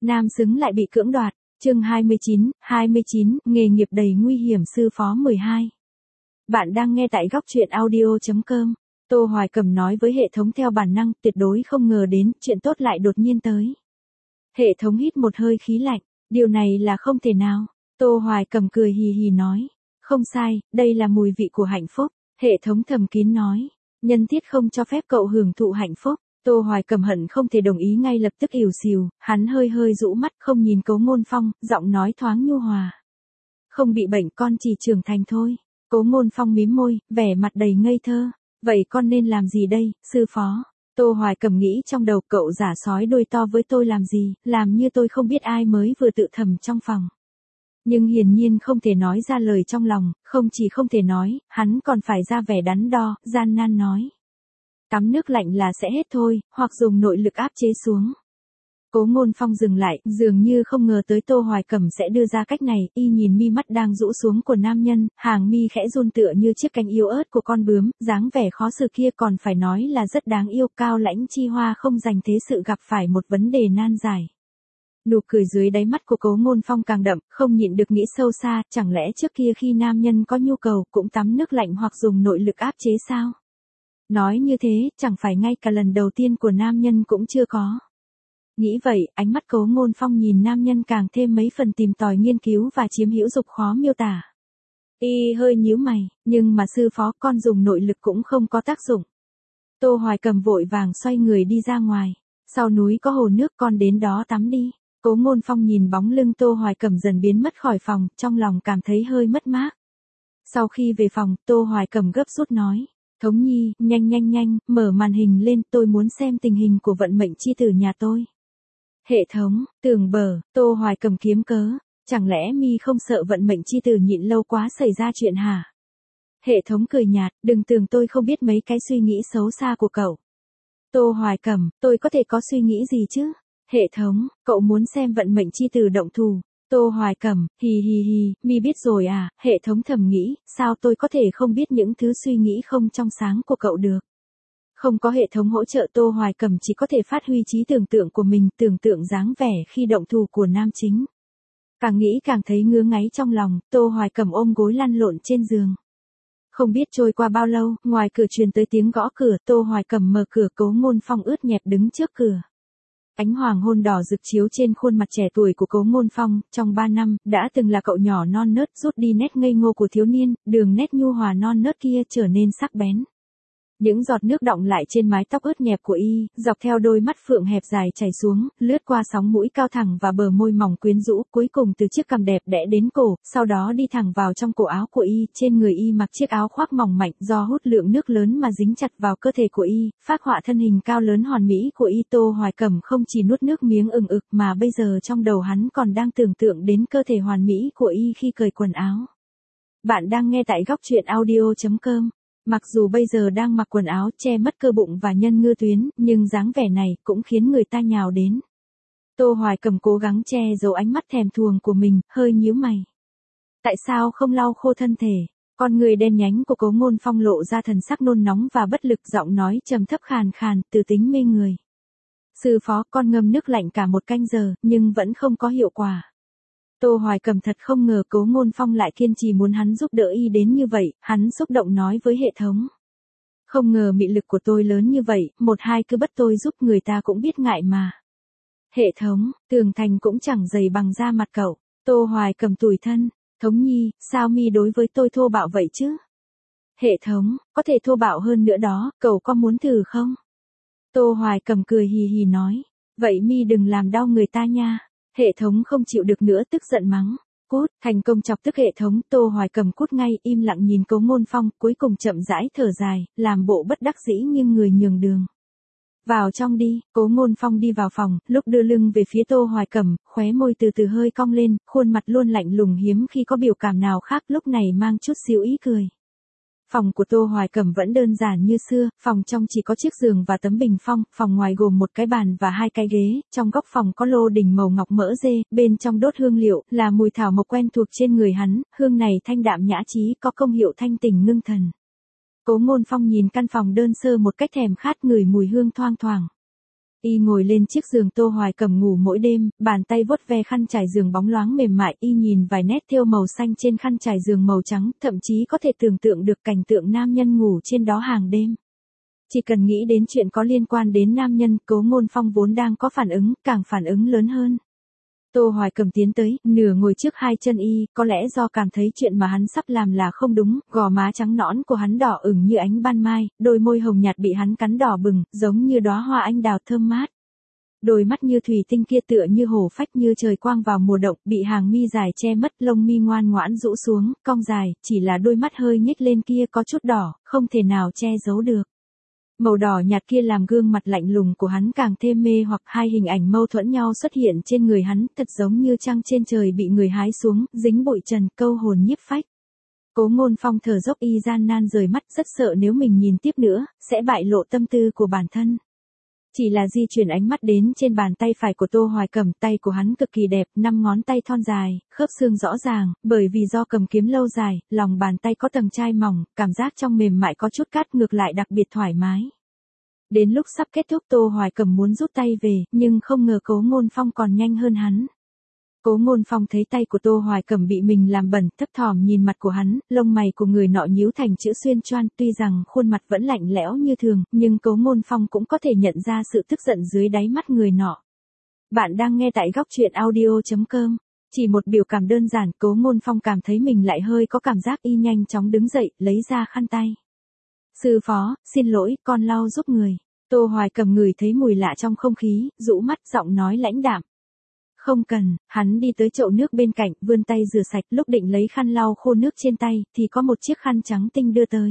Nam xứng lại bị cưỡng đoạt. Chương 29, nghề nghiệp đầy nguy hiểm sư phó 12. Bạn đang nghe tại góc truyện audio.com. Tô Hoài Cầm nói với hệ thống theo bản năng, tuyệt đối không ngờ đến, chuyện tốt lại đột nhiên tới. Hệ thống hít một hơi khí lạnh, điều này là không thể nào. Tô Hoài Cầm cười hì hì nói, không sai, đây là mùi vị của hạnh phúc. Hệ thống thầm kín nói, nhân thiết không cho phép cậu hưởng thụ hạnh phúc. Tô Hoài Cầm hận không thể đồng ý ngay lập tức ỉu xìu, hắn hơi rũ mắt không nhìn Cố Ngôn Phong, giọng nói thoáng nhu hòa. Không bị bệnh con chỉ trưởng thành thôi. Cố Ngôn Phong mím môi, vẻ mặt đầy ngây thơ. Vậy con nên làm gì đây, sư phó? Tô Hoài Cầm nghĩ trong đầu, cậu giả sói đuôi to với tôi làm gì, làm như tôi không biết ai mới vừa tự thầm trong phòng. Nhưng hiển nhiên không thể nói ra lời trong lòng, không chỉ không thể nói, hắn còn phải ra vẻ đắn đo, gian nan nói. Tắm nước lạnh là sẽ hết thôi, hoặc dùng nội lực áp chế xuống. Cố Ngôn Phong dừng lại, dường như không ngờ tới Tô Hoài Cầm sẽ đưa ra cách này, y nhìn mi mắt đang rũ xuống của nam nhân, hàng mi khẽ run tựa như chiếc cánh yếu ớt của con bướm, dáng vẻ khó xử kia còn phải nói là rất đáng yêu, cao lãnh chi hoa không dành thế sự gặp phải một vấn đề nan giải. Nụ cười dưới đáy mắt của Cố Ngôn Phong càng đậm, không nhịn được nghĩ sâu xa, chẳng lẽ trước kia khi nam nhân có nhu cầu cũng tắm nước lạnh hoặc dùng nội lực áp chế sao? Nói như thế, chẳng phải ngay cả lần đầu tiên của nam nhân cũng chưa có. Nghĩ vậy, ánh mắt Cố Ngôn Phong nhìn nam nhân càng thêm mấy phần tìm tòi nghiên cứu và chiếm hữu dục khó miêu tả. Y hơi nhíu mày, nhưng mà sư phó con dùng nội lực cũng không có tác dụng. Tô Hoài Cầm vội vàng xoay người đi ra ngoài. Sau núi có hồ nước, con đến đó tắm đi. Cố Ngôn Phong nhìn bóng lưng Tô Hoài Cầm dần biến mất khỏi phòng, trong lòng cảm thấy hơi mất mát. Sau khi về phòng, Tô Hoài Cầm gấp rút nói. Thống Nhi, nhanh, mở màn hình lên, tôi muốn xem tình hình của vận mệnh chi tử nhà tôi. Hệ thống, tưởng bờ, Tô Hoài Cầm kiếm cớ, chẳng lẽ mi không sợ vận mệnh chi tử nhịn lâu quá xảy ra chuyện hả? Hệ thống cười nhạt, đừng tưởng tôi không biết mấy cái suy nghĩ xấu xa của cậu. Tô Hoài Cầm, tôi có thể có suy nghĩ gì chứ? Hệ thống, cậu muốn xem vận mệnh chi tử động thủ. Tô Hoài Cầm, hì, mi biết rồi à, hệ thống thầm nghĩ, sao tôi có thể không biết những thứ suy nghĩ không trong sáng của cậu được. Không có hệ thống hỗ trợ Tô Hoài Cầm chỉ có thể phát huy trí tưởng tượng của mình, tưởng tượng dáng vẻ khi động thủ của nam chính. Càng nghĩ càng thấy ngứa ngáy trong lòng, Tô Hoài Cầm ôm gối lăn lộn trên giường. Không biết trôi qua bao lâu, ngoài cửa truyền tới tiếng gõ cửa, Tô Hoài Cầm mở cửa, Cố Ngôn Phong ướt nhẹp đứng trước cửa. Ánh hoàng hôn đỏ rực chiếu trên khuôn mặt trẻ tuổi của Cố Ngôn Phong, trong 3 năm, đã từng là cậu nhỏ non nớt, rút đi nét ngây ngô của thiếu niên, đường nét nhu hòa non nớt kia trở nên sắc bén. Những giọt nước đọng lại trên mái tóc ướt nhẹp của y, dọc theo đôi mắt phượng hẹp dài chảy xuống, lướt qua sóng mũi cao thẳng và bờ môi mỏng quyến rũ, cuối cùng từ chiếc cằm đẹp đẽ đến cổ, sau đó đi thẳng vào trong cổ áo của y, trên người y mặc chiếc áo khoác mỏng mảnh, do hút lượng nước lớn mà dính chặt vào cơ thể của y, phác họa thân hình cao lớn hoàn mỹ của y. Tô Hoài Cầm không chỉ nuốt nước miếng ừng ực mà bây giờ trong đầu hắn còn đang tưởng tượng đến cơ thể hoàn mỹ của y khi cởi quần áo. Bạn đang nghe tại góc truyện audio.com. Mặc dù bây giờ đang mặc quần áo che mất cơ bụng và nhân ngư tuyến, nhưng dáng vẻ này cũng khiến người ta nhào đến. Tô Hoài Cầm cố gắng che giấu ánh mắt thèm thuồng của mình, hơi nhíu mày. Tại sao không lau khô thân thể? Con người đen nhánh của Cố Ngôn Phong lộ ra thần sắc nôn nóng và bất lực, giọng nói trầm thấp khàn khàn, từ tính mê người. Sư phó, con ngâm nước lạnh cả 1 canh giờ, nhưng vẫn không có hiệu quả. Tô Hoài Cầm thật không ngờ Cố Ngôn Phong lại kiên trì muốn hắn giúp đỡ y đến như vậy, hắn xúc động nói với hệ thống. Không ngờ mị lực của tôi lớn như vậy, 1-2 cứ bắt tôi giúp người ta cũng biết ngại mà. Hệ thống, tường thành cũng chẳng dày bằng da mặt cậu. Tô Hoài Cầm tủi thân, Thống Nhi, sao mi đối với tôi thô bạo vậy chứ? Hệ thống, có thể thô bạo hơn nữa đó, cậu có muốn thử không? Tô Hoài Cầm cười hì hì nói, vậy mi đừng làm đau người ta nha. Hệ thống không chịu được nữa tức giận mắng. Cút, thành công chọc tức hệ thống. Tô Hoài Cầm cút ngay, im lặng nhìn Cố Ngôn Phong, cuối cùng chậm rãi thở dài, làm bộ bất đắc dĩ nhưng người nhường đường. Vào trong đi. Cố Ngôn Phong đi vào phòng, lúc đưa lưng về phía Tô Hoài Cầm, khóe môi từ từ hơi cong lên, khuôn mặt luôn lạnh lùng hiếm khi có biểu cảm nào khác, lúc này mang chút xíu ý cười. Phòng của Tô Hoài Cầm vẫn đơn giản như xưa, phòng trong chỉ có chiếc giường và tấm bình phong, phòng ngoài gồm 1 cái bàn và 2 cái ghế, trong góc phòng có lô đỉnh màu ngọc mỡ dê, bên trong đốt hương liệu, là mùi thảo mộc quen thuộc trên người hắn, hương này thanh đạm nhã trí, có công hiệu thanh tình ngưng thần. Cố Ngôn Phong nhìn căn phòng đơn sơ một cách thèm khát, ngửi mùi hương thoang thoảng. Y ngồi lên chiếc giường Tô Hoài Cầm ngủ mỗi đêm, bàn tay vuốt ve khăn trải giường bóng loáng mềm mại, y nhìn vài nét thêu màu xanh trên khăn trải giường màu trắng, thậm chí có thể tưởng tượng được cảnh tượng nam nhân ngủ trên đó hàng đêm. Chỉ cần nghĩ đến chuyện có liên quan đến nam nhân, Cố Ngôn Phong vốn đang có phản ứng, càng phản ứng lớn hơn. Tô Hoài Cầm tiến tới, nửa ngồi trước hai chân y, có lẽ do cảm thấy chuyện mà hắn sắp làm là không đúng, gò má trắng nõn của hắn đỏ ửng như ánh ban mai, đôi môi hồng nhạt bị hắn cắn đỏ bừng, giống như đóa hoa anh đào thơm mát. Đôi mắt như thủy tinh kia tựa như hổ phách như trời quang vào mùa động, bị hàng mi dài che mất, lông mi ngoan ngoãn rũ xuống, cong dài, chỉ là đôi mắt hơi nhếch lên kia có chút đỏ, không thể nào che giấu được. Màu đỏ nhạt kia làm gương mặt lạnh lùng của hắn càng thêm mê hoặc, hai hình ảnh mâu thuẫn nhau xuất hiện trên người hắn, thật giống như trăng trên trời bị người hái xuống, dính bụi trần, câu hồn nhiếp phách. Cố Ngôn Phong thở dốc, y gian nan rời mắt, rất sợ nếu mình nhìn tiếp nữa, sẽ bại lộ tâm tư của bản thân. Chỉ là di chuyển ánh mắt đến trên bàn tay phải của Tô Hoài Cầm, tay của hắn cực kỳ đẹp, 5 ngón tay thon dài, khớp xương rõ ràng, bởi vì do cầm kiếm lâu dài, lòng bàn tay có tầng chai mỏng, cảm giác trong mềm mại có chút cát, ngược lại đặc biệt thoải mái. Đến lúc sắp kết thúc Tô Hoài Cầm muốn rút tay về, nhưng không ngờ Cố Ngôn Phong còn nhanh hơn hắn. Cố Ngôn Phong thấy tay của Tô Hoài Cầm bị mình làm bẩn, thấp thỏm nhìn mặt của hắn, lông mày của người nọ nhíu thành chữ xuyên choan, tuy rằng khuôn mặt vẫn lạnh lẽo như thường, nhưng Cố Ngôn Phong cũng có thể nhận ra sự tức giận dưới đáy mắt người nọ. Bạn đang nghe tại góc truyện audio.com. Chỉ một biểu cảm đơn giản, Cố Ngôn Phong cảm thấy mình lại hơi có cảm giác, y nhanh chóng đứng dậy, lấy ra khăn tay. Sư phó, xin lỗi, con lau giúp người. Tô Hoài Cầm ngửi thấy mùi lạ trong không khí, rũ mắt, giọng nói lãnh đạm. Không cần, hắn đi tới chậu nước bên cạnh, vươn tay rửa sạch, lúc định lấy khăn lau khô nước trên tay, thì có một chiếc khăn trắng tinh đưa tới.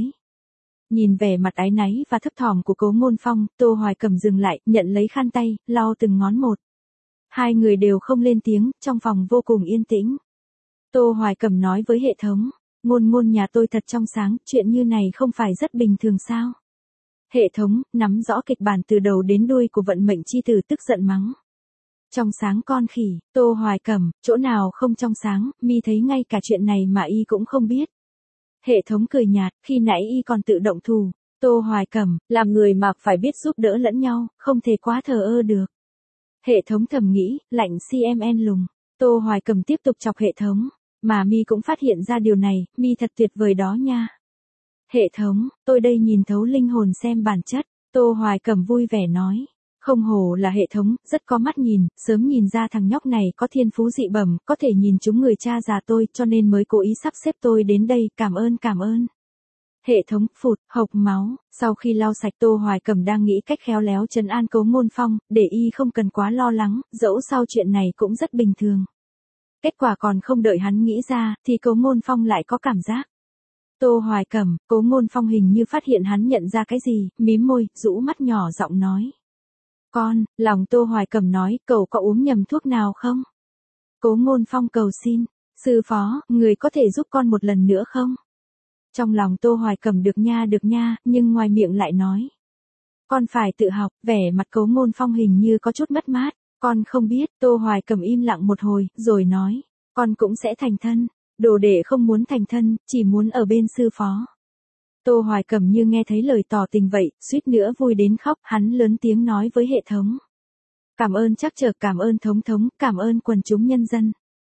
Nhìn vẻ mặt áy náy và thấp thỏm của Cố Ngôn Phong, Tô Hoài Cầm dừng lại, nhận lấy khăn tay, lau từng ngón một. Hai người đều không lên tiếng, trong phòng vô cùng yên tĩnh. Tô Hoài Cầm nói với hệ thống, Ngôn nhà tôi thật trong sáng, chuyện như này không phải rất bình thường sao? Hệ thống, nắm rõ kịch bản từ đầu đến đuôi của vận mệnh chi tử tức giận mắng. Trong sáng con khỉ, Tô Hoài Cầm, chỗ nào không trong sáng, mi thấy ngay cả chuyện này mà y cũng không biết. Hệ thống cười nhạt, khi nãy y còn tự động thù. Tô Hoài Cầm, làm người mà phải biết giúp đỡ lẫn nhau, không thể quá thờ ơ được. Hệ thống thầm nghĩ, lạnh CMN lùng. Tô Hoài Cầm tiếp tục chọc hệ thống, mà mi cũng phát hiện ra điều này, mi thật tuyệt vời đó nha. Hệ thống, tôi đây nhìn thấu linh hồn xem bản chất. Tô Hoài Cầm vui vẻ nói. Không hổ là hệ thống, rất có mắt nhìn, sớm nhìn ra thằng nhóc này có thiên phú dị bẩm, có thể nhìn trúng người cha già tôi, cho nên mới cố ý sắp xếp tôi đến đây, cảm ơn. Hệ thống, phụt, hộc máu, sau khi lau sạch Tô Hoài Cầm đang nghĩ cách khéo léo trấn an Cố Ngôn Phong, để y không cần quá lo lắng, dẫu sao chuyện này cũng rất bình thường. Kết quả còn không đợi hắn nghĩ ra, thì Cố Ngôn Phong lại có cảm giác. Tô Hoài Cầm, Cố Ngôn Phong hình như phát hiện hắn nhận ra cái gì, mím môi, rũ mắt nhỏ giọng nói. Con, lòng Tô Hoài Cầm nói, cậu có uống nhầm thuốc nào không? Cố Ngôn Phong cầu xin, sư phó, người có thể giúp con một lần nữa không? Trong lòng Tô Hoài Cầm được nha, nhưng ngoài miệng lại nói. Con phải tự học, vẻ mặt Cố Ngôn Phong hình như có chút mất mát, con không biết, Tô Hoài Cầm im lặng một hồi, rồi nói, con cũng sẽ thành thân, đồ đệ không muốn thành thân, chỉ muốn ở bên sư phó. Tô Hoài Cầm như nghe thấy lời tỏ tình vậy, suýt nữa vui đến khóc, hắn lớn tiếng nói với hệ thống. Cảm ơn chắc chờ, cảm ơn thống, cảm ơn quần chúng nhân dân.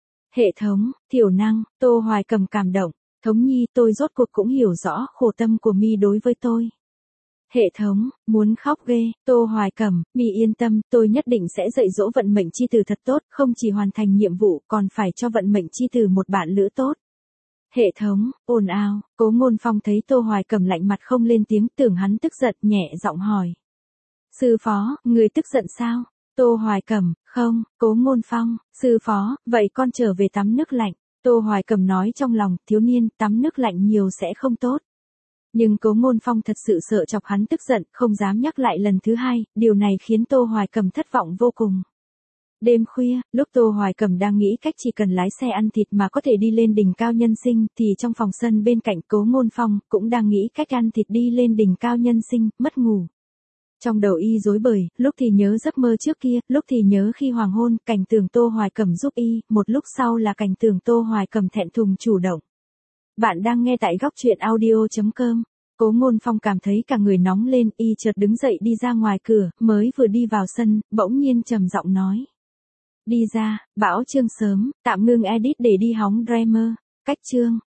Hệ thống, thiểu năng, Tô Hoài Cầm cảm động, thống nhi tôi rốt cuộc cũng hiểu rõ khổ tâm của mi đối với tôi. Hệ thống, muốn khóc ghê, Tô Hoài Cầm, mi yên tâm, tôi nhất định sẽ dạy dỗ vận mệnh chi tử thật tốt, không chỉ hoàn thành nhiệm vụ, còn phải cho vận mệnh chi tử một bạn lữ tốt. Hệ thống, ồn ào, Cố Ngôn Phong thấy Tô Hoài Cầm lạnh mặt không lên tiếng, tưởng hắn tức giận, nhẹ giọng hỏi. Sư phó, người tức giận sao? Tô Hoài Cầm, không, Cố Ngôn Phong, sư phó, vậy con trở về tắm nước lạnh. Tô Hoài Cầm nói trong lòng, thiếu niên, tắm nước lạnh nhiều sẽ không tốt. Nhưng Cố Ngôn Phong thật sự sợ chọc hắn tức giận, không dám nhắc lại lần thứ hai, điều này khiến Tô Hoài Cầm thất vọng vô cùng. Đêm khuya, lúc Tô Hoài Cầm đang nghĩ cách chỉ cần lái xe ăn thịt mà có thể đi lên đỉnh cao nhân sinh, thì trong phòng sân bên cạnh Cố Ngôn Phong cũng đang nghĩ cách ăn thịt đi lên đỉnh cao nhân sinh, mất ngủ. Trong đầu y rối bời, lúc thì nhớ giấc mơ trước kia, lúc thì nhớ khi hoàng hôn, cảnh tượng Tô Hoài Cầm giúp y, một lúc sau là cảnh tượng Tô Hoài Cầm thẹn thùng chủ động. Bạn đang nghe tại góc truyện audio.com. Cố Ngôn Phong cảm thấy cả người nóng lên, y chợt đứng dậy đi ra ngoài cửa, mới vừa đi vào sân, bỗng nhiên trầm giọng nói. Đi ra, bão chương sớm, tạm ngưng edit để đi hóng Dreamer. Cách chương.